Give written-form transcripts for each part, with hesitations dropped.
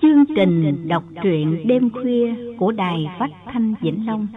Chương trình đọc truyện đêm khuya của Đài Phát thanh Vĩnh Long.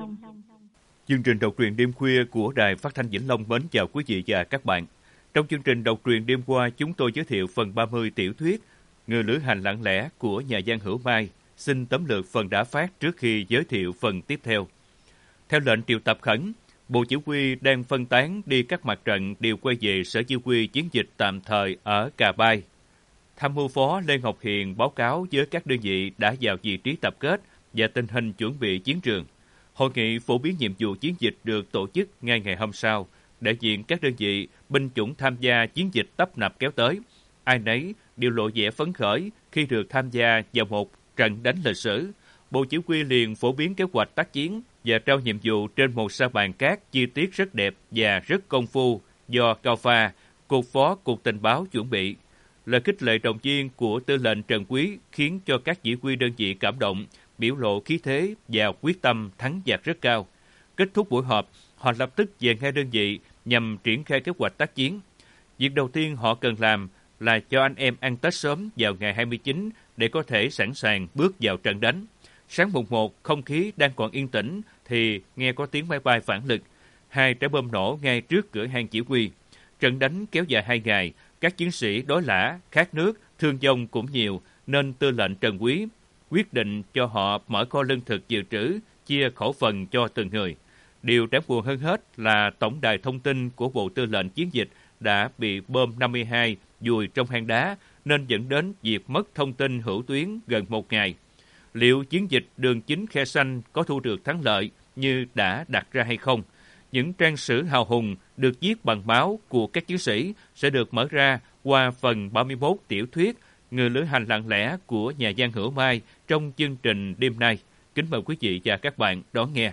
Chương trình đọc truyện đêm khuya của Đài Phát thanh Vĩnh Long mến chào quý vị và các bạn. Trong chương trình đọc truyện đêm qua, chúng tôi giới thiệu phần 30 tiểu thuyết Người lữ hành lặng lẽ của nhà văn Hữu Mai. Xin tóm lược phần đã phát trước khi giới thiệu phần tiếp theo. Theo lệnh triệu tập khẩn, Bộ Chỉ huy đang phân tán đi các mặt trận đều quay về Sở Chỉ huy chiến dịch tạm thời ở Cà Bai. Tham mưu phó Lê Ngọc Hiền báo cáo với các đơn vị đã vào vị trí tập kết và tình hình chuẩn bị chiến trường. Hội nghị phổ biến nhiệm vụ chiến dịch được tổ chức ngay ngày hôm sau. Đại diện các đơn vị, binh chủng tham gia chiến dịch tấp nập kéo tới. Ai nấy đều lộ vẻ phấn khởi khi được tham gia vào một trận đánh lịch sử. Bộ Chỉ huy liền phổ biến kế hoạch tác chiến và trao nhiệm vụ trên một sa bàn cát chi tiết rất đẹp và rất công phu do Cao Pha, Cục Phó Cục Tình báo chuẩn bị. Lời khích lệ động viên của tư lệnh Trần Quý khiến cho các chỉ huy đơn vị cảm động, biểu lộ khí thế và quyết tâm thắng giặc rất cao. Kết thúc buổi họp, họ lập tức về ngay đơn vị nhằm triển khai kế hoạch tác chiến. Việc đầu tiên họ cần làm là cho anh em ăn Tết sớm vào ngày 29 để có thể sẵn sàng bước vào trận đánh. Sáng mùng 1, không khí đang còn yên tĩnh thì nghe có tiếng máy bay phản lực. 2 trái bom nổ ngay trước cửa hang chỉ huy. Trận đánh kéo dài 2 ngày. Các chiến sĩ đói lả, khát nước, thương vong cũng nhiều, nên tư lệnh Trần Quý quyết định cho họ mở kho lương thực dự trữ, chia khẩu phần cho từng người. Điều đáng buồn hơn hết là tổng đài thông tin của Bộ Tư lệnh Chiến dịch đã bị bom 52 vùi trong hang đá, nên dẫn đến việc mất thông tin hữu tuyến gần 1 ngày. Liệu chiến dịch đường chính Khe Xanh có thu được thắng lợi như đã đặt ra hay không? Những trang sử hào hùng được viết bằng máu của các chiến sĩ sẽ được mở ra qua phần 31 tiểu thuyết Người lữ hành lặng lẽ của nhà văn Hữu Mai trong chương trình đêm nay. Kính mời quý vị và các bạn đón nghe.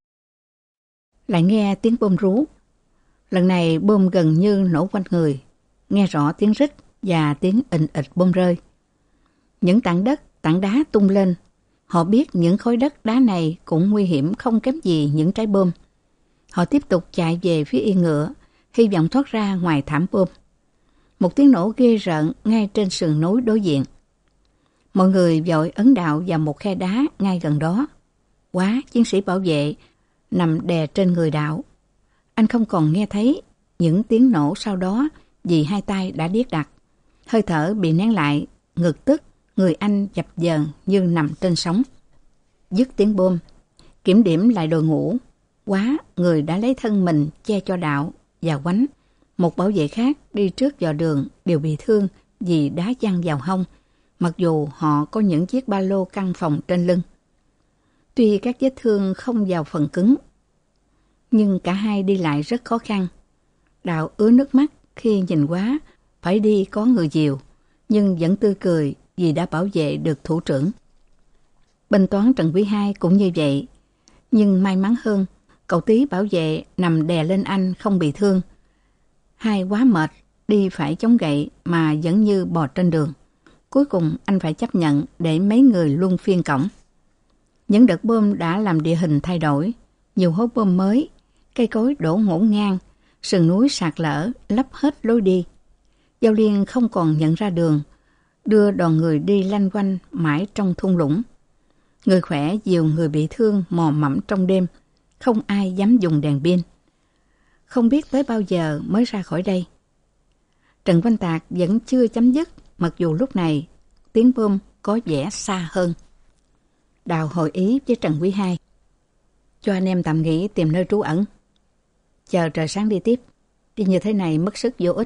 Lại nghe tiếng bom rú. Lần này bom gần như nổ quanh người, nghe rõ tiếng rít và tiếng ình ịch bom rơi. Những tảng đất, tảng đá tung lên. Họ biết những khối đất đá này cũng nguy hiểm không kém gì những trái bom. Họ tiếp tục chạy về phía yên ngựa, hy vọng thoát ra ngoài thảm bom. Một tiếng nổ ghê rợn ngay trên sườn núi đối diện. Mọi người vội ấn đạo vào một khe đá ngay gần đó. Quá, chiến sĩ bảo vệ nằm đè trên người đạo. Anh không còn nghe thấy những tiếng nổ sau đó vì hai tay đã điếc đặc. Hơi thở bị nén lại, ngực tức, người anh dập dờn như nằm trên sóng. Dứt tiếng bom, kiểm điểm lại đội ngũ. Quá, người đã lấy thân mình che cho đạo và Quánh. Một bảo vệ khác đi trước dò đường đều bị thương vì đá văng vào hông, mặc dù họ có những chiếc ba lô căng phòng trên lưng. Tuy các vết thương không vào phần cứng, nhưng cả hai đi lại rất khó khăn. Đạo ứa nước mắt khi nhìn Quá phải đi có người dìu, nhưng vẫn tươi cười vì đã bảo vệ được thủ trưởng. Binh toán Trần Quý II cũng như vậy, nhưng may mắn hơn, cậu Tý bảo vệ nằm đè lên anh không bị thương. Hai quá mệt, đi phải chống gậy mà vẫn như bò trên đường. Cuối cùng anh phải chấp nhận để mấy người luân phiên cổng. Những đợt bom đã làm địa hình thay đổi, nhiều hố bom mới, cây cối đổ ngổn ngang, sườn núi sạt lở lấp hết lối đi. Giao Liên không còn nhận ra đường, đưa đoàn người đi lanh quanh mãi trong thung lũng. Người khỏe dìu người bị thương mò mẫm trong đêm, không ai dám dùng đèn pin. Không biết tới bao giờ mới ra khỏi đây. Trận oanh tạc vẫn chưa chấm dứt, mặc dù lúc này tiếng bom có vẻ xa hơn. Đào hội ý với Trần Quý II. Cho anh em tạm nghỉ tìm nơi trú ẩn. Chờ trời sáng đi tiếp, đi như thế này mất sức vô ích.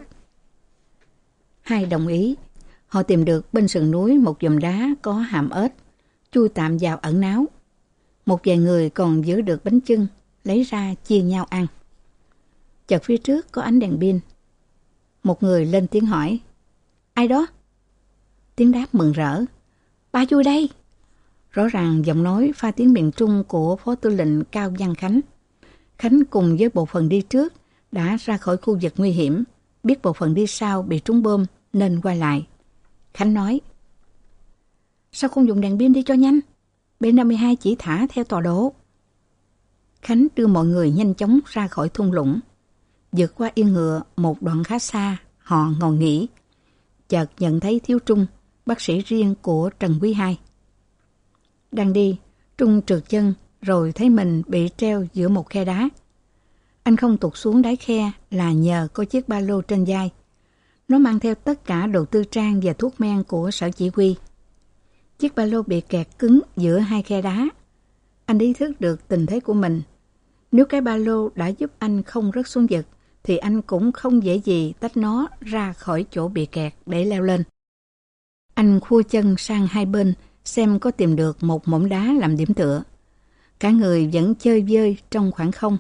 Hai đồng ý. Họ tìm được bên sườn núi một vòm đá có hàm ếch, chui tạm vào ẩn náu. Một vài người còn giữ được bánh chưng, lấy ra chia nhau ăn. Chợt phía trước có ánh đèn pin. Một người lên tiếng hỏi: "Ai đó?" Tiếng đáp mừng rỡ: "Ba chui đây." Rõ ràng giọng nói pha tiếng miền Trung của Phó Tư lệnh Cao Văn Khánh. Khánh cùng với bộ phận đi trước đã ra khỏi khu vực nguy hiểm, biết bộ phận đi sau bị trúng bom nên quay lại. Khánh nói: "Sao không dùng đèn pin đi cho nhanh? B-52 chỉ thả theo tọa độ." Khánh đưa mọi người nhanh chóng ra khỏi thung lũng. Vượt qua yên ngựa một đoạn khá xa, họ ngồi nghỉ. Chợt nhận thấy Thiếu Trung bác sĩ riêng của Trần Quý II. Đang đi, Trung trượt chân rồi thấy mình bị treo giữa một khe đá. Anh không tụt xuống đáy khe là nhờ có chiếc ba lô trên vai. Nó mang theo tất cả đồ tư trang và thuốc men của sở chỉ huy. Chiếc ba lô bị kẹt cứng giữa hai khe đá. Anh ý thức được tình thế của mình. Nếu cái ba lô đã giúp anh không rớt xuống vực, thì anh cũng không dễ gì tách nó ra khỏi chỗ bị kẹt để leo lên. Anh khua chân sang hai bên xem có tìm được một mỏm đá làm điểm tựa. Cả người vẫn chơi vơi trong khoảng không.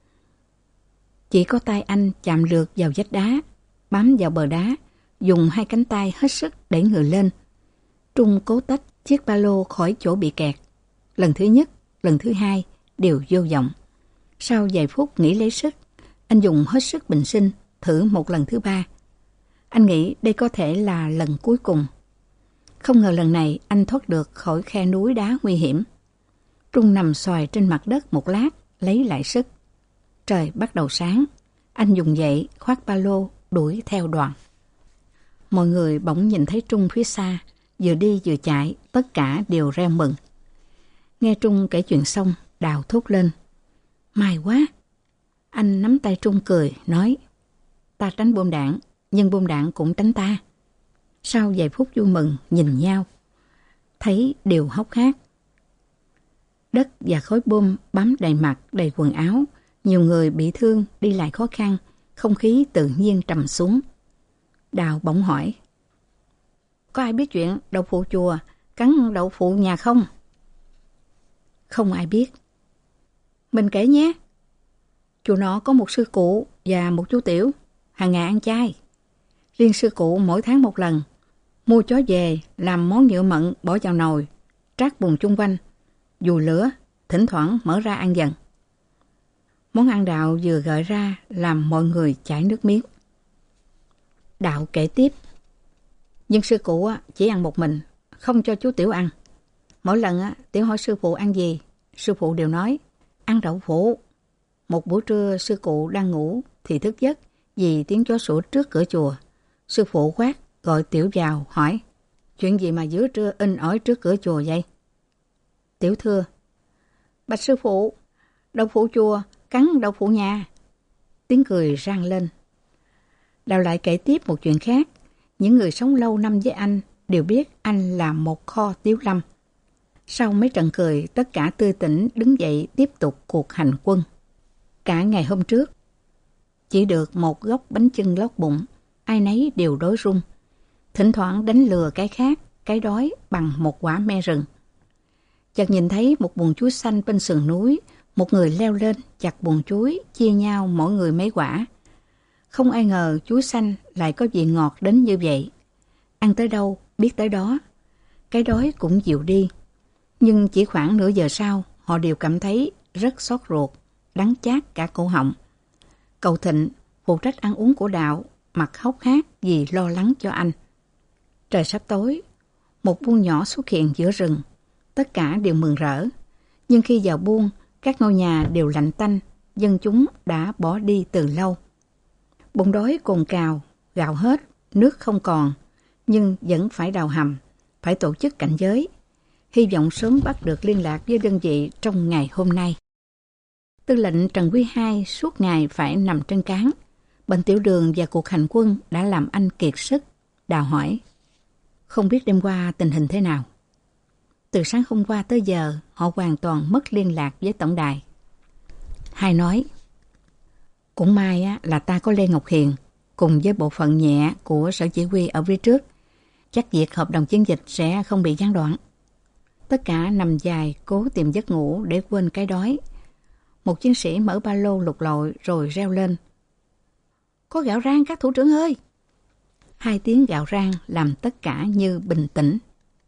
Chỉ có tay anh chạm được vào vách đá, bám vào bờ đá, dùng hai cánh tay hết sức đẩy người lên. Trung cố tách chiếc ba lô khỏi chỗ bị kẹt. Lần thứ nhất, lần thứ hai đều vô vọng. Sau vài phút nghỉ lấy sức, anh dùng hết sức bình sinh, thử một lần thứ ba. Anh nghĩ đây có thể là lần cuối cùng. Không ngờ lần này anh thoát được khỏi khe núi đá nguy hiểm. Trung nằm xoài trên mặt đất một lát, lấy lại sức. Trời bắt đầu sáng, anh dùng dậy khoác ba lô đuổi theo đoàn. Mọi người bỗng nhìn thấy Trung phía xa, vừa đi vừa chạy, tất cả đều reo mừng. Nghe Trung kể chuyện xong, Đào thốt lên: may quá! Anh nắm tay Trung cười, nói: ta tránh bom đạn, nhưng bom đạn cũng tránh ta. Sau vài phút vui mừng nhìn nhau, thấy đều hốc hác. Đất và khói bom bám đầy mặt, đầy quần áo. Nhiều người bị thương, đi lại khó khăn, không khí tự nhiên trầm xuống. Đào bỗng hỏi: có ai biết chuyện đậu phụ chùa cắn đậu phụ nhà không? Không ai biết. Mình kể nhé. Chùa nọ có một sư cụ và một chú tiểu, hàng ngày ăn chay. Riêng sư cụ mỗi tháng một lần, mua chó về làm món nhựa mận bỏ vào nồi, trát bùn chung quanh, dùi lửa, thỉnh thoảng mở ra ăn dần. Món ăn Đạo vừa gợi ra làm mọi người chảy nước miếng. Đạo kể tiếp: nhưng sư cụ chỉ ăn một mình, không cho chú tiểu ăn. Mỗi lần tiểu hỏi sư phụ ăn gì, sư phụ đều nói ăn đậu phụ. Một buổi trưa sư cụ đang ngủ thì thức giấc vì tiếng chó sủa trước cửa chùa. Sư phụ quát gọi tiểu vào hỏi: chuyện gì mà giữa trưa in ỏi trước cửa chùa vậy? Tiểu thưa: bạch sư phụ, đậu phụ chùa cắn đậu phụ nhà. Tiếng cười rang lên. Đào lại kể tiếp một chuyện khác. Những người sống lâu năm với anh đều biết anh là một kho tiếu lâm. Sau mấy trận cười, tất cả tươi tỉnh đứng dậy tiếp tục cuộc hành quân. Cả ngày hôm trước, chỉ được một gốc bánh chưng lót bụng, ai nấy đều đói run. Thỉnh thoảng đánh lừa cái khác, cái đói bằng một quả me rừng. Chợt nhìn thấy một buồng chuối xanh bên sườn núi, một người leo lên chặt buồng chuối, chia nhau mỗi người mấy quả. Không ai ngờ chuối xanh lại có vị ngọt đến như vậy. Ăn tới đâu, biết tới đó. Cái đói cũng dịu đi. Nhưng chỉ khoảng nửa giờ sau, họ đều cảm thấy rất xót ruột, đắng chát cả cổ họng. Cậu Thịnh, phụ trách ăn uống của Đạo, mặt hốc hác vì lo lắng cho anh. Trời sắp tối, một buôn nhỏ xuất hiện giữa rừng. Tất cả đều mừng rỡ. Nhưng khi vào buôn, các ngôi nhà đều lạnh tanh, dân chúng đã bỏ đi từ lâu. Bụng đói cồn cào, gạo hết, nước không còn, nhưng vẫn phải đào hầm, phải tổ chức cảnh giới. Hy vọng sớm bắt được liên lạc với đơn vị trong ngày hôm nay. Tư lệnh Trần Quý II suốt ngày phải nằm trên cáng. Bệnh tiểu đường và cuộc hành quân đã làm anh kiệt sức. Đào hỏi: không biết đêm qua tình hình thế nào? Từ sáng hôm qua tới giờ, họ hoàn toàn mất liên lạc với tổng đài. Hai nói: cũng may là ta có Lê Ngọc Hiền, cùng với bộ phận nhẹ của sở chỉ huy ở phía trước. Chắc việc hợp đồng chiến dịch sẽ không bị gián đoạn. Tất cả nằm dài cố tìm giấc ngủ để quên cái đói. Một chiến sĩ mở ba lô lục lọi rồi reo lên: có gạo rang các thủ trưởng ơi! Hai tiếng gạo rang làm tất cả như bình tĩnh.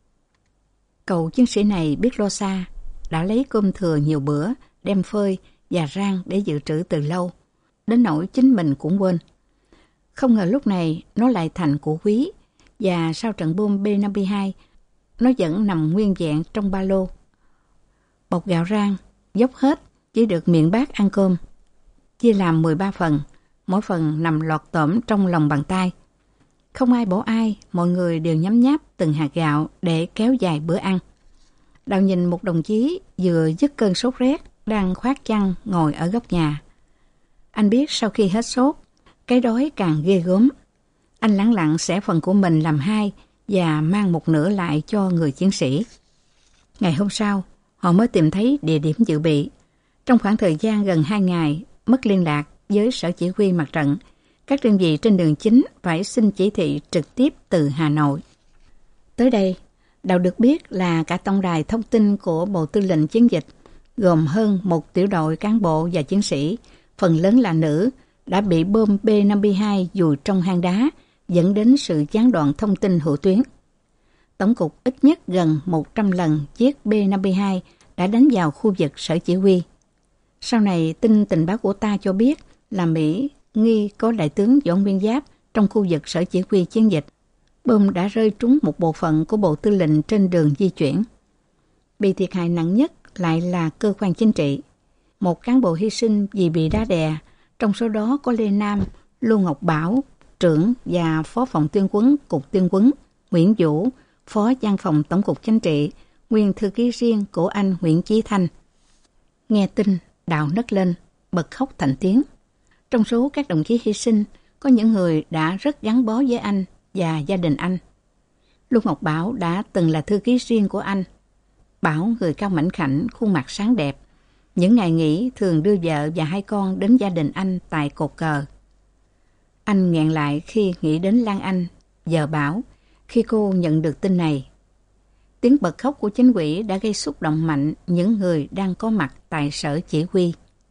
Cậu chiến sĩ này biết lo xa, đã lấy cơm thừa nhiều bữa, đem phơi và rang để dự trữ từ lâu, đến nỗi chính mình cũng quên. Không ngờ lúc này nó lại thành của quý, và sau trận bom B-52, nó vẫn nằm nguyên vẹn trong ba lô. Bọc gạo rang, dốc hết, chỉ được miệng bát ăn cơm. Chia làm 13 phần, mỗi phần nằm lọt tởm trong lòng bàn tay. Không ai bỏ ai, mọi người đều nhấm nháp từng hạt gạo để kéo dài bữa ăn. Đào nhìn một đồng chí vừa dứt cơn sốt rét, đang khoác chăn ngồi ở góc nhà. Anh biết sau khi hết sốt, cái đói càng ghê gớm. Anh lẳng lặng xẻ phần của mình làm hai và mang một nửa lại cho người chiến sĩ. Ngày hôm sau, họ mới tìm thấy địa điểm dự bị. Trong khoảng thời gian gần 2 ngày mất liên lạc với sở chỉ huy mặt trận, các đơn vị trên đường chính phải xin chỉ thị trực tiếp từ Hà Nội. Tới đây, Đào được biết là cả tổng đài thông tin của Bộ Tư lệnh Chiến dịch, gồm hơn 1 tiểu đội cán bộ và chiến sĩ, phần lớn là nữ, đã bị bom B-52 dùi trong hang đá, dẫn đến sự gián đoạn thông tin hữu tuyến. Tổng cục ít nhất gần 100 lần chiếc B-52 đã đánh vào khu vực sở chỉ huy. Sau này, tin tình báo của ta cho biết là Mỹ nghi có đại tướng Võ Nguyên Giáp trong khu vực sở chỉ huy chiến dịch. Bom đã rơi trúng một bộ phận của Bộ Tư lệnh trên đường di chuyển. Bị thiệt hại nặng nhất lại là cơ quan chính trị. Một cán bộ hy sinh vì bị đá đè, trong số đó có Lê Nam, Lưu Ngọc Bảo, trưởng và phó phòng tuyên huấn Cục Tuyên huấn, Nguyễn Vũ, phó văn phòng Tổng cục Chính trị, nguyên thư ký riêng của anh Nguyễn Chí Thanh. Nghe tin, Đào nấc lên, bật khóc thành tiếng. Trong số các đồng chí hy sinh, có những người đã rất gắn bó với anh và gia đình anh. Lưu Ngọc Bảo đã từng là thư ký riêng của anh. Bảo người cao mảnh khảnh, khuôn mặt sáng đẹp. Những ngày nghỉ thường đưa vợ và 2 con đến gia đình anh tại cột cờ. Anh nghẹn lại khi nghĩ đến Lan Anh, vợ Bảo, khi cô nhận được tin này. Tiếng bật khóc của chính ủy đã gây xúc động mạnh những người đang có mặt tại sở chỉ huy.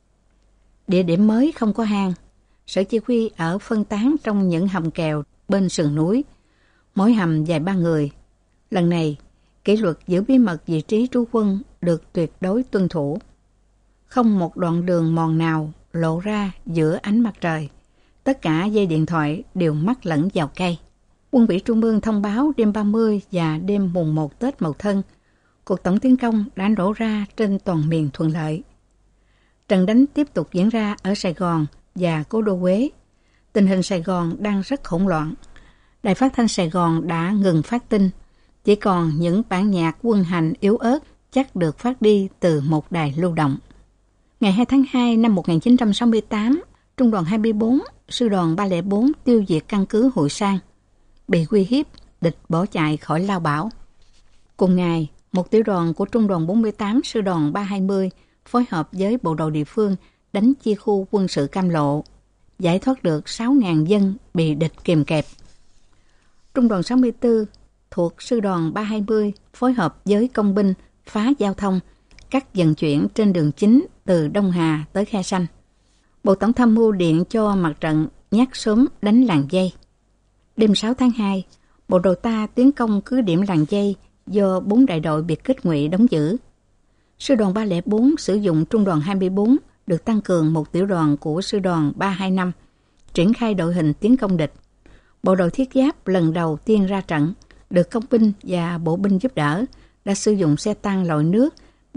Địa điểm mới không có hang. Sở chỉ huy ở phân tán trong những hầm kèo bên sườn núi. Mỗi hầm dài 3 người. Lần này, kỷ luật giữ bí mật vị trí trú quân được tuyệt đối tuân thủ. Không một đoạn đường mòn nào lộ ra giữa ánh mặt trời. Tất cả dây điện thoại đều mắc lẫn vào cây. Quân ủy Trung ương thông báo đêm 30 và đêm mùng 1 Tết Mậu Thân, cuộc tổng tiến công đã nổ ra trên toàn miền thuận lợi. Trận đánh tiếp tục diễn ra ở Sài Gòn và cố đô Huế. Tình hình Sài Gòn đang rất hỗn loạn. Đài phát thanh Sài Gòn đã ngừng phát tin. Chỉ còn những bản nhạc quân hành yếu ớt chắc được phát đi từ một đài lưu động. Ngày 2 tháng 2 năm 1968, Trung đoàn 24, Sư đoàn 304 tiêu diệt căn cứ Hội Sang. Bị uy hiếp, địch bỏ chạy khỏi Lao Bảo. Cùng ngày, một tiểu đoàn của Trung đoàn 48, Sư đoàn 320 phối hợp với bộ đội địa phương đánh chia khu quân sự Cam Lộ, giải thoát được 6.000 dân bị địch kìm kẹp. Trung đoàn 64 thuộc Sư đoàn 320 phối hợp với công binh phá giao thông, cắt vận chuyển trên đường chính từ Đông Hà tới Khe Sanh. Bộ Tổng tham mưu điện cho mặt trận nhắc sớm đánh Làng Dây. Đêm 6 tháng 2, bộ đội ta tiến công cứ điểm Làng Dây do 4 đại đội biệt kích ngụy đóng giữ. Sư đoàn 304 sử dụng Trung đoàn 24 được tăng cường một tiểu đoàn của Sư đoàn 325, triển khai đội hình tiến công địch. Bộ đội thiết giáp lần đầu tiên ra trận, được công binh và bộ binh giúp đỡ, đã sử dụng xe tăng lội nước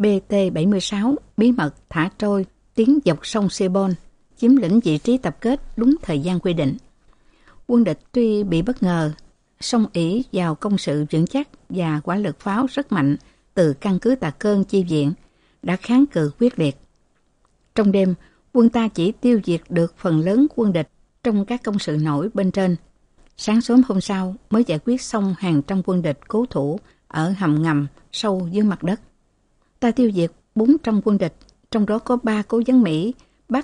BT-76 bí mật thả trôi tiến dọc sông Sebon, chiếm lĩnh vị trí tập kết đúng thời gian quy định. Quân địch tuy bị bất ngờ, song ỷ vào công sự vững chắc và quả lực pháo rất mạnh từ căn cứ Tà Cơn chi viện, đã kháng cự quyết liệt. Trong đêm, quân ta chỉ tiêu diệt được phần lớn quân địch trong các công sự nổi bên trên. Sáng sớm hôm sau mới giải quyết xong hàng trăm quân địch cố thủ ở hầm ngầm sâu dưới mặt đất. Ta tiêu diệt 400 quân địch, trong đó có 3 cố vấn Mỹ, bắt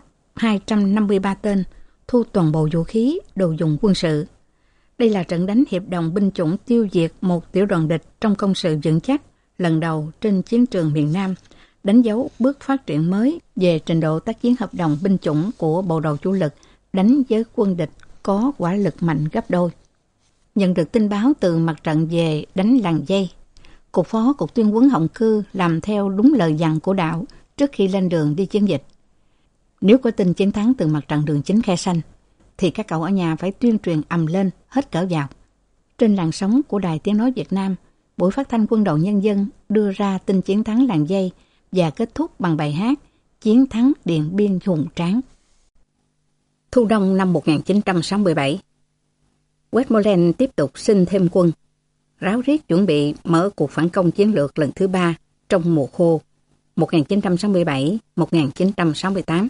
253 tên, thu toàn bộ vũ khí, đồ dùng quân sự. Đây là trận đánh hiệp đồng binh chủng tiêu diệt một tiểu đoàn địch trong công sự vững chắc lần đầu trên chiến trường miền Nam, đánh dấu bước phát triển mới về trình độ tác chiến hợp đồng binh chủng của bộ đội chủ lực đánh với quân địch có quả lực mạnh gấp đôi. Nhận được tin báo từ mặt trận về đánh Làng Dây, Cục Phó Cục Tuyên huấn Hồng Cư làm theo đúng lời dặn của Đạo trước khi lên đường đi chiến dịch. Nếu có tin chiến thắng từ mặt trận đường chính Khe Sanh, thì các cậu ở nhà phải tuyên truyền ầm lên hết cỡ vào. Trên làn sóng của Đài Tiếng Nói Việt Nam, buổi phát thanh Quân đội Nhân dân đưa ra tin chiến thắng Làng Dây và kết thúc bằng bài hát Chiến thắng Điện Biên hùng tráng. Thu đông năm 1967, Westmoreland tiếp tục xin thêm quân, ráo riết chuẩn bị mở cuộc phản công chiến lược lần thứ 3 trong mùa khô 1967-1968.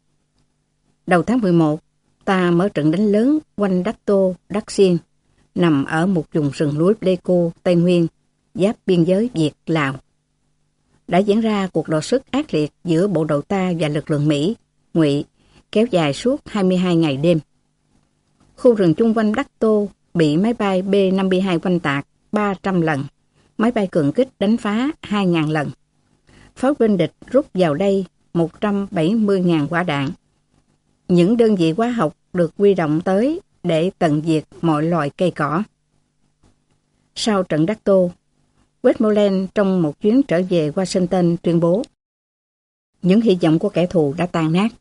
Đầu tháng 11, ta mở trận đánh lớn quanh Dato Đắc Xiên, nằm ở một vùng rừng núi Pleiku, Tây Nguyên, giáp biên giới Việt-Lào. Đã diễn ra cuộc đọ sức ác liệt giữa bộ đội ta và lực lượng Mỹ, Ngụy, kéo dài suốt 22 ngày đêm. Khu rừng chung quanh Đắc Tô bị máy bay B-52 oanh tạc 300 lần, máy bay cường kích đánh phá 2.000 lần. Pháo binh địch rút vào đây 170.000 quả đạn. Những đơn vị hóa học được huy động tới để tận diệt mọi loài cây cỏ. Sau trận Đắc Tô, Westmoreland trong một chuyến trở về Washington tuyên bố: những hy vọng của kẻ thù đã tan nát.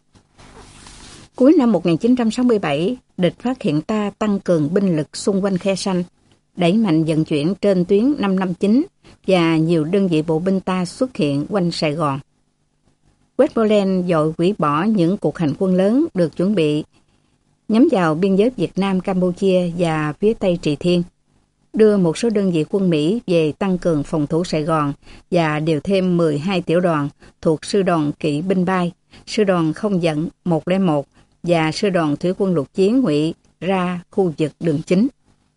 Cuối năm 1967, địch phát hiện ta tăng cường binh lực xung quanh Khe Sanh, đẩy mạnh vận chuyển trên tuyến 559 và nhiều đơn vị bộ binh ta xuất hiện quanh Sài Gòn. Westmoreland vội hủy bỏ những cuộc hành quân lớn được chuẩn bị nhắm vào biên giới Việt Nam, Campuchia và phía Tây Trị Thiên, đưa một số đơn vị quân Mỹ về tăng cường phòng thủ Sài Gòn và điều thêm 12 tiểu đoàn thuộc sư đoàn kỵ binh bay, sư đoàn không vận 101 và sư đoàn thủy quân lục chiến Ngụy ra khu vực đường chính.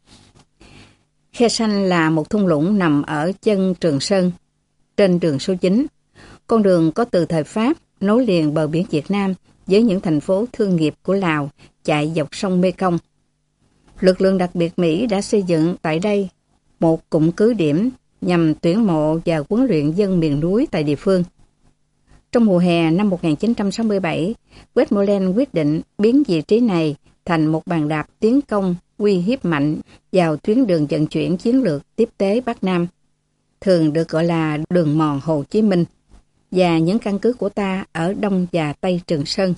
Khe Sanh là một thung lũng nằm ở chân Trường Sơn, trên đường số 9. Con đường có từ thời Pháp nối liền bờ biển Việt Nam với những thành phố thương nghiệp của Lào chạy dọc sông Mekong. Lực lượng đặc biệt Mỹ đã xây dựng tại đây một cụm cứ điểm nhằm tuyển mộ và huấn luyện dân miền núi tại địa phương. Trong mùa hè năm 1967, Westmoreland quyết định biến vị trí này thành một bàn đạp tiến công uy hiếp mạnh vào tuyến đường vận chuyển chiến lược tiếp tế Bắc Nam, thường được gọi là đường mòn Hồ Chí Minh, và những căn cứ của ta ở Đông và Tây Trường Sơn.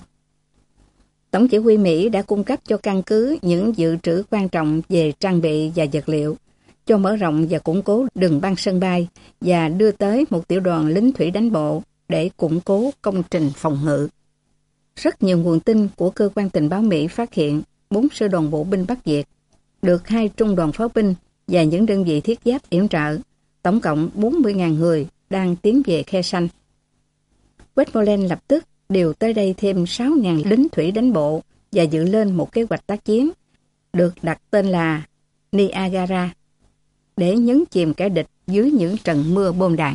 Tổng chỉ huy Mỹ đã cung cấp cho căn cứ những dự trữ quan trọng về trang bị và vật liệu, cho mở rộng và củng cố đường băng sân bay và đưa tới một tiểu đoàn lính thủy đánh bộ để củng cố công trình phòng ngự. Rất nhiều nguồn tin của cơ quan tình báo Mỹ phát hiện 4 sư đoàn bộ binh Bắc Việt, được 2 trung đoàn pháo binh và những đơn vị thiết giáp yểm trợ, tổng cộng 40.000 người đang tiến về Khe Sanh. Westmoreland lập tức điều tới đây thêm 6.000 lính thủy đánh bộ và dựng lên một kế hoạch tác chiến, được đặt tên là Niagara, để nhấn chìm kẻ địch dưới những trận mưa bom đạn.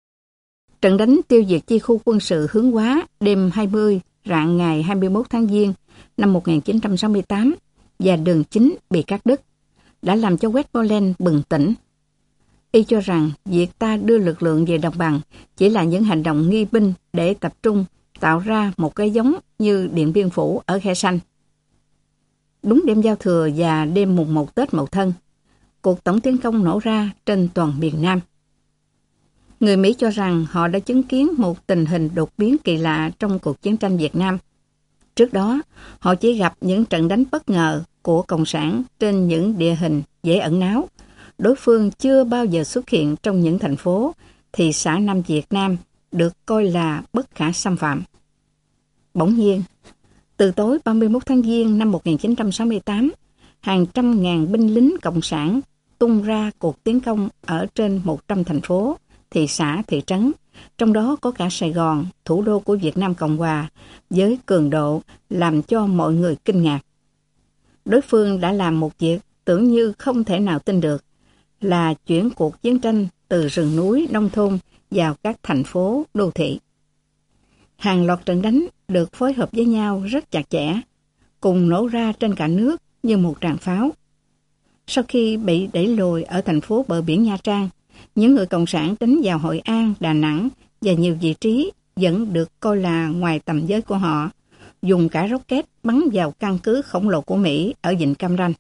Trận đánh tiêu diệt chi khu quân sự Hướng Hóa đêm 20 rạng ngày 21 tháng Giêng năm 1968 và đường chính bị cắt đứt đã làm cho Westmoreland bừng tỉnh. Y cho rằng việc ta đưa lực lượng về đồng bằng chỉ là những hành động nghi binh để tập trung tạo ra một cái giống như Điện Biên Phủ ở Khe Sanh. Đúng đêm giao thừa và đêm mùng 1 Tết Mậu Thân, cuộc tổng tiến công nổ ra trên toàn miền Nam. Người Mỹ cho rằng họ đã chứng kiến một tình hình đột biến kỳ lạ trong cuộc chiến tranh Việt Nam. Trước đó, họ chỉ gặp những trận đánh bất ngờ của Cộng sản trên những địa hình dễ ẩn náu. Đối phương chưa bao giờ xuất hiện trong những thành phố, thị xã Nam Việt Nam được coi là bất khả xâm phạm. Bỗng nhiên, từ tối 31 tháng Giêng năm 1968, hàng trăm ngàn binh lính Cộng sản tung ra cuộc tiến công ở trên 100 thành phố, thị xã, thị trấn, trong đó có cả Sài Gòn, thủ đô của Việt Nam Cộng Hòa, với cường độ làm cho mọi người kinh ngạc. Đối phương đã làm một việc tưởng như không thể nào tin được, là chuyển cuộc chiến tranh từ rừng núi, nông thôn vào các thành phố, đô thị. Hàng loạt trận đánh được phối hợp với nhau rất chặt chẽ, cùng nổ ra trên cả nước như một tràng pháo. Sau khi bị đẩy lùi ở thành phố bờ biển Nha Trang, những người Cộng sản đánh vào Hội An, Đà Nẵng và nhiều vị trí vẫn được coi là ngoài tầm giới của họ, dùng cả rocket bắn vào căn cứ khổng lồ của Mỹ ở vịnh Cam Ranh.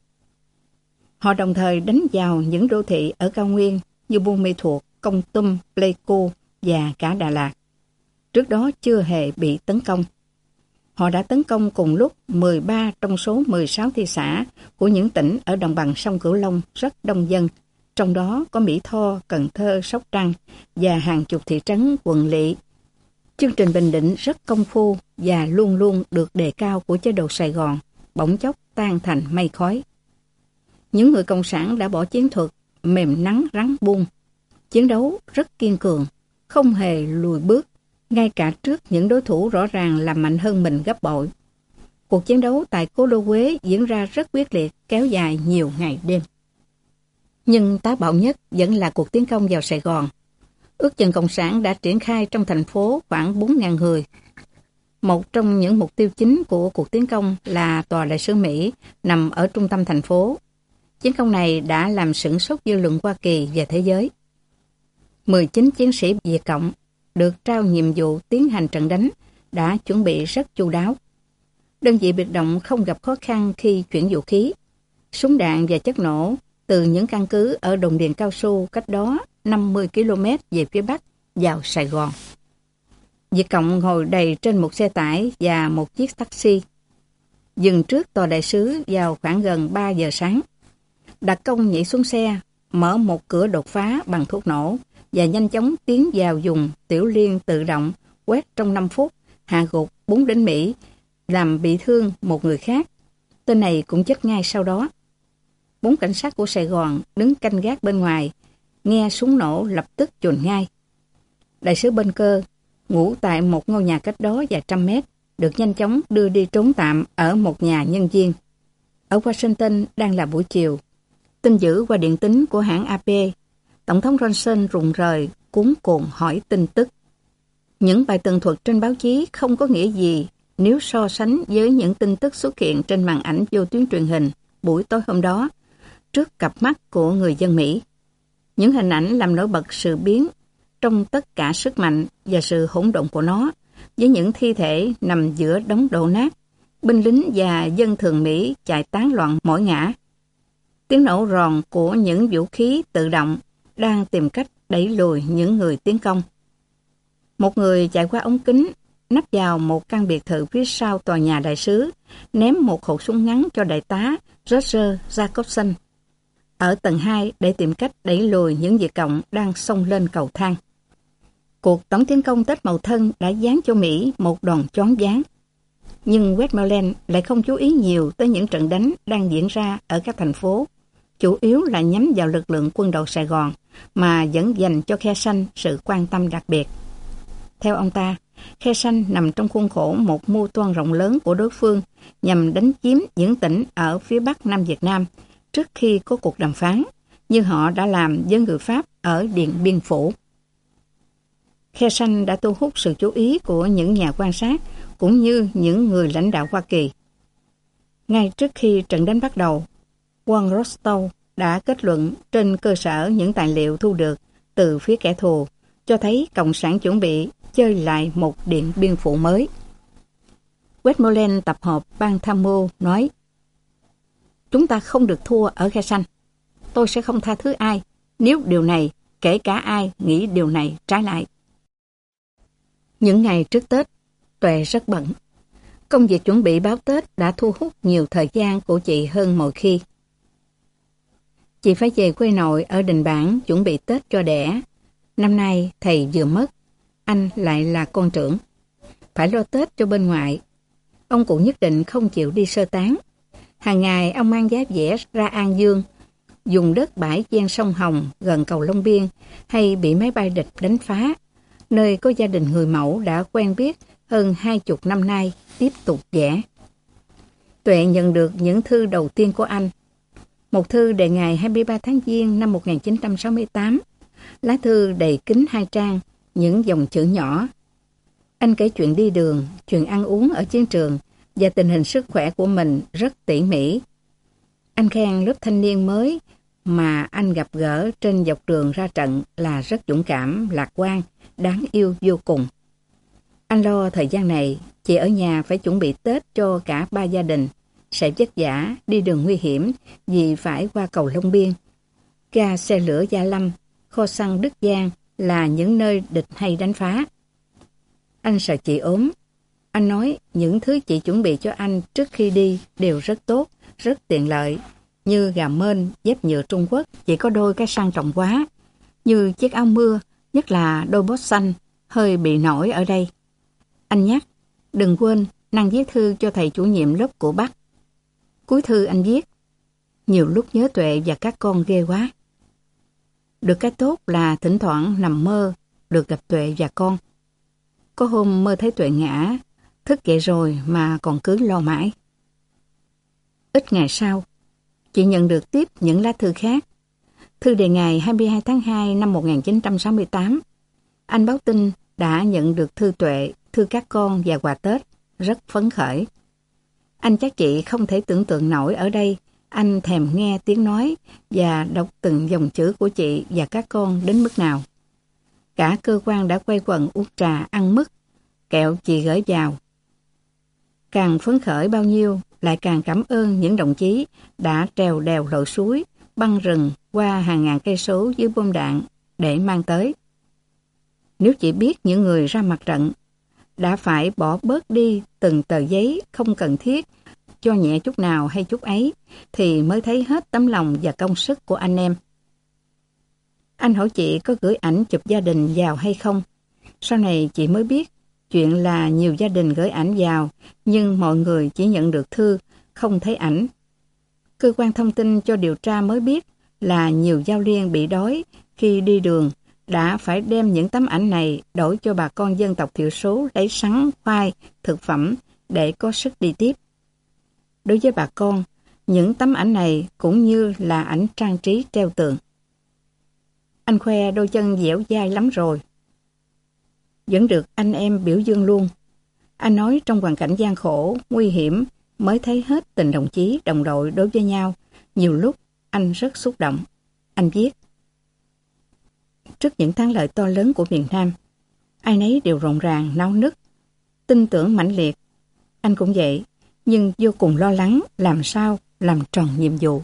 Họ đồng thời đánh vào những đô thị ở cao nguyên như Buôn Mê Thuột, Kon Tum, Pleiku và cả Đà Lạt. Trước đó chưa hề bị tấn công. Họ đã tấn công cùng lúc 13 trong số 16 thị xã của những tỉnh ở đồng bằng sông Cửu Long rất đông dân, trong đó có Mỹ Tho, Cần Thơ, Sóc Trăng và hàng chục thị trấn quận lỵ. Chương trình bình định rất công phu và luôn luôn được đề cao của chế độ Sài Gòn, bỗng chốc tan thành mây khói. Những người cộng sản đã bỏ chiến thuật mềm nắng rắn buông. Chiến đấu rất kiên cường, không hề lùi bước, ngay cả trước những đối thủ rõ ràng là mạnh hơn mình gấp bội. Cuộc chiến đấu tại Cố đô Huế diễn ra rất quyết liệt, kéo dài nhiều ngày đêm. Nhưng táo bạo nhất vẫn là cuộc tiến công vào Sài Gòn. Ước chừng Cộng sản đã triển khai trong thành phố khoảng 4.000 người. Một trong những mục tiêu chính của cuộc tiến công là tòa đại sứ Mỹ nằm ở trung tâm thành phố. Chiến công này đã làm sửng sốt dư luận Hoa Kỳ và thế giới. 19 chiến sĩ Việt Cộng được trao nhiệm vụ tiến hành trận đánh đã chuẩn bị rất chu đáo. Đơn vị biệt động không gặp khó khăn khi chuyển vũ khí, súng đạn và chất nổ từ những căn cứ ở đồn điền cao su cách đó 50 km về phía bắc vào Sài Gòn. Việt Cộng ngồi đầy trên một xe tải và một chiếc taxi, dừng trước tòa đại sứ vào khoảng gần 3 giờ sáng. Đặc công nhảy xuống xe, mở một cửa đột phá bằng thuốc nổ và nhanh chóng tiến vào dùng tiểu liên tự động quét trong 5 phút, hạ gục 4 lính Mỹ, làm bị thương một người khác. Tên này cũng chết ngay sau đó. 4 cảnh sát của Sài Gòn đứng canh gác bên ngoài, nghe súng nổ lập tức chuồn ngay. Đại sứ Bunker ngủ tại một ngôi nhà cách đó vài trăm mét, được nhanh chóng đưa đi trốn tạm ở một nhà nhân viên. Ở Washington đang là buổi chiều. Tin dữ qua điện tín của hãng AP, Tổng thống Johnson rụng rời, cuống cuồng hỏi tin tức. Những bài tường thuật trên báo chí không có nghĩa gì nếu so sánh với những tin tức xuất hiện trên màn ảnh vô tuyến truyền hình buổi tối hôm đó, trước cặp mắt của người dân Mỹ. Những hình ảnh làm nổi bật sự biến trong tất cả sức mạnh và sự hỗn độn của nó, với những thi thể nằm giữa đống đổ nát, binh lính và dân thường Mỹ chạy tán loạn mỗi ngã. Tiếng nổ ròn của những vũ khí tự động đang tìm cách đẩy lùi những người tiến công. Một người chạy qua ống kính, nắp vào một căn biệt thự phía sau tòa nhà đại sứ, ném một khẩu súng ngắn cho đại tá Roger Jacobson ở tầng 2 để tìm cách đẩy lùi những Việt Cộng đang xông lên cầu thang. Cuộc tổng tiến công Tết Mậu Thân đã giáng cho Mỹ một đòn choáng váng. Nhưng Westmoreland lại không chú ý nhiều tới những trận đánh đang diễn ra ở các thành phố, chủ yếu là nhắm vào lực lượng quân đội Sài Gòn, mà vẫn dành cho Khe Sanh sự quan tâm đặc biệt. Theo ông ta, Khe Sanh nằm trong khuôn khổ một mưu toan rộng lớn của đối phương nhằm đánh chiếm những tỉnh ở phía bắc Nam Việt Nam trước khi có cuộc đàm phán, như họ đã làm với người Pháp ở Điện Biên Phủ. Khe Sanh đã thu hút sự chú ý của những nhà quan sát cũng như những người lãnh đạo Hoa Kỳ. Ngay trước khi trận đánh bắt đầu, Juan Rostow đã kết luận trên cơ sở những tài liệu thu được từ phía kẻ thù cho thấy Cộng sản chuẩn bị chơi lại một Điện Biên Phủ mới. Westmoreland tập hợp ban tham mưu nói: "Chúng ta không được thua ở Khe Sanh. Tôi sẽ không tha thứ ai nếu điều này, kể cả ai nghĩ điều này trái lại." Những ngày trước Tết, Tuệ rất bận. Công việc chuẩn bị báo Tết đã thu hút nhiều thời gian của chị hơn mọi khi. Chị phải về quê nội ở Đình Bản chuẩn bị Tết cho đẻ. Năm nay thầy vừa mất, anh lại là con trưởng. Phải lo Tết cho bên ngoại. Ông cụ nhất định không chịu đi sơ tán. Hàng ngày ông mang giá vẽ ra An Dương, dùng đất bãi ven sông Hồng gần cầu Long Biên hay bị máy bay địch đánh phá, nơi có gia đình người mẫu đã quen biết hơn 20 năm nay tiếp tục vẽ. Tuệ nhận được những thư đầu tiên của anh. Một thư đề ngày 23 tháng Giêng năm 1968, lá thư đầy kín 2 trang, những dòng chữ nhỏ. Anh kể chuyện đi đường, chuyện ăn uống ở chiến trường và tình hình sức khỏe của mình rất tỉ mỉ. Anh khen lớp thanh niên mới mà anh gặp gỡ trên dọc đường ra trận là rất dũng cảm, lạc quan, đáng yêu vô cùng. Anh lo thời gian này, chị ở nhà phải chuẩn bị Tết cho cả 3 gia đình, sẽ vất vả, đi đường nguy hiểm vì phải qua cầu Long Biên. Ga xe lửa Gia Lâm, kho xăng Đức Giang là những nơi địch hay đánh phá. Anh sợ chị ốm. Anh nói những thứ chị chuẩn bị cho anh trước khi đi đều rất tốt, rất tiện lợi, như gà mên, dép nhựa Trung Quốc chỉ có đôi cái sang trọng quá, như chiếc áo mưa, nhất là đôi bốt xanh, hơi bị nổi ở đây. Anh nhắc, đừng quên năng viết thư cho thầy chủ nhiệm lớp của Bắc. Cuối thư anh viết: Nhiều lúc nhớ Tuệ và các con ghê quá. Được cái tốt là thỉnh thoảng nằm mơ được gặp Tuệ và con. Có hôm mơ thấy Tuệ ngã, thức dậy rồi mà còn cứ lo mãi. Ít ngày sau, chị nhận được tiếp những lá thư khác. Thư đề ngày 22 tháng 2 năm 1968. Anh báo tin đã nhận được thư Tuệ, thư các con và quà Tết, rất phấn khởi. Anh chắc chị không thể tưởng tượng nổi ở đây anh thèm nghe tiếng nói và đọc từng dòng chữ của chị và các con đến mức nào. Cả cơ quan đã quay quần uống trà, ăn mứt, kẹo chị gửi vào. Càng phấn khởi bao nhiêu, lại càng cảm ơn những đồng chí đã trèo đèo lội suối, băng rừng qua hàng ngàn cây số dưới bom đạn để mang tới. Nếu chị biết những người ra mặt trận đã phải bỏ bớt đi từng tờ giấy không cần thiết, cho nhẹ chút nào hay chút ấy, thì mới thấy hết tấm lòng và công sức của anh em. Anh hỏi chị có gửi ảnh chụp gia đình vào hay không. Sau này chị mới biết chuyện là nhiều gia đình gửi ảnh vào, nhưng mọi người chỉ nhận được thư, không thấy ảnh. Cơ quan thông tin cho điều tra mới biết là nhiều giao liên bị đói khi đi đường đã phải đem những tấm ảnh này đổi cho bà con dân tộc thiểu số lấy sắn, khoai, thực phẩm để có sức đi tiếp. Đối với bà con, những tấm ảnh này cũng như là ảnh trang trí treo tường. Anh khoe đôi chân dẻo dai lắm rồi. Vẫn được anh em biểu dương luôn. Anh nói trong hoàn cảnh gian khổ, nguy hiểm mới thấy hết tình đồng chí, đồng đội đối với nhau. Nhiều lúc anh rất xúc động. Anh viết: trước những thắng lợi to lớn của miền Nam, ai nấy đều rộn ràng, náo nức, tin tưởng mãnh liệt. Anh cũng vậy, nhưng vô cùng lo lắng làm sao làm tròn nhiệm vụ.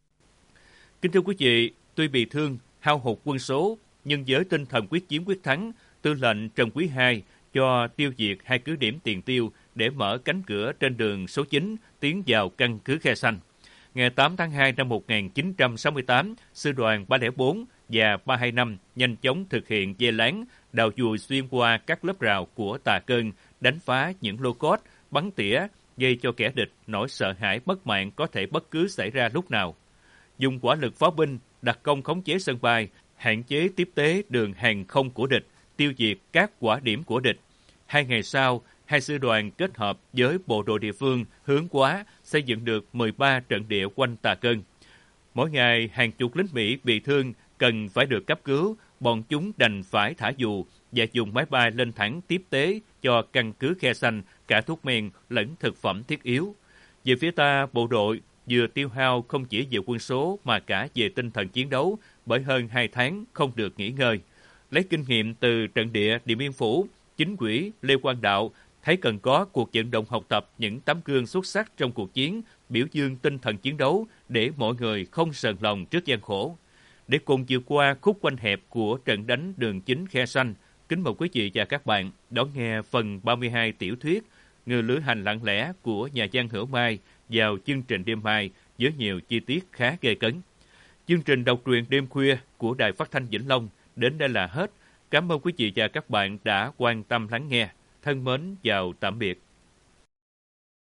Kính thưa quý vị, tuy bị thương, hao hụt quân số, nhưng với tinh thần quyết chiến quyết thắng, Tư lệnh Trần Quý II cho tiêu diệt 2 cứ điểm tiền tiêu để mở cánh cửa trên đường số 9 tiến vào căn cứ Khe Xanh. Ngày 8 tháng 2 năm 1968, Sư đoàn 304 và 325 nhanh chóng thực hiện dây láng, đào dùi xuyên qua các lớp rào của Tà Cơn, đánh phá những lô cốt, bắn tỉa, gây cho kẻ địch nỗi sợ hãi bất mạng có thể bất cứ xảy ra lúc nào. Dùng hỏa lực pháo binh, đặc công khống chế sân bay, hạn chế tiếp tế đường hàng không của địch, tiêu diệt các quả điểm của địch. 2 ngày sau, 2 sư đoàn kết hợp với bộ đội địa phương hướng Quá xây dựng được 13 trận địa quanh Tà Cơn. Mỗi ngày, hàng chục lính Mỹ bị thương cần phải được cấp cứu, bọn chúng đành phải thả dù và dùng máy bay lên thẳng tiếp tế cho căn cứ Khe Xanh cả thuốc men lẫn thực phẩm thiết yếu. Về phía ta, bộ đội vừa tiêu hao không chỉ về quân số mà cả về tinh thần chiến đấu bởi hơn 2 tháng không được nghỉ ngơi. Lấy kinh nghiệm từ trận địa Điện Biên Phủ, Chính ủy Lê Quang Đạo thấy cần có cuộc vận động học tập những tấm gương xuất sắc trong cuộc chiến, biểu dương tinh thần chiến đấu để mọi người không sờn lòng trước gian khổ. Để cùng vượt qua khúc quanh hẹp của trận đánh đường chính Khe Xanh, kính mời quý vị và các bạn đón nghe phần 32 tiểu thuyết Người lữ hành lặng lẽ của nhà văn Hữu Mai vào chương trình đêm mai với nhiều chi tiết khá gay cấn. Chương trình đọc truyện đêm khuya của Đài Phát thanh Vĩnh Long đến đây là hết. Cảm ơn quý vị và các bạn đã quan tâm lắng nghe. Thân mến chào tạm biệt.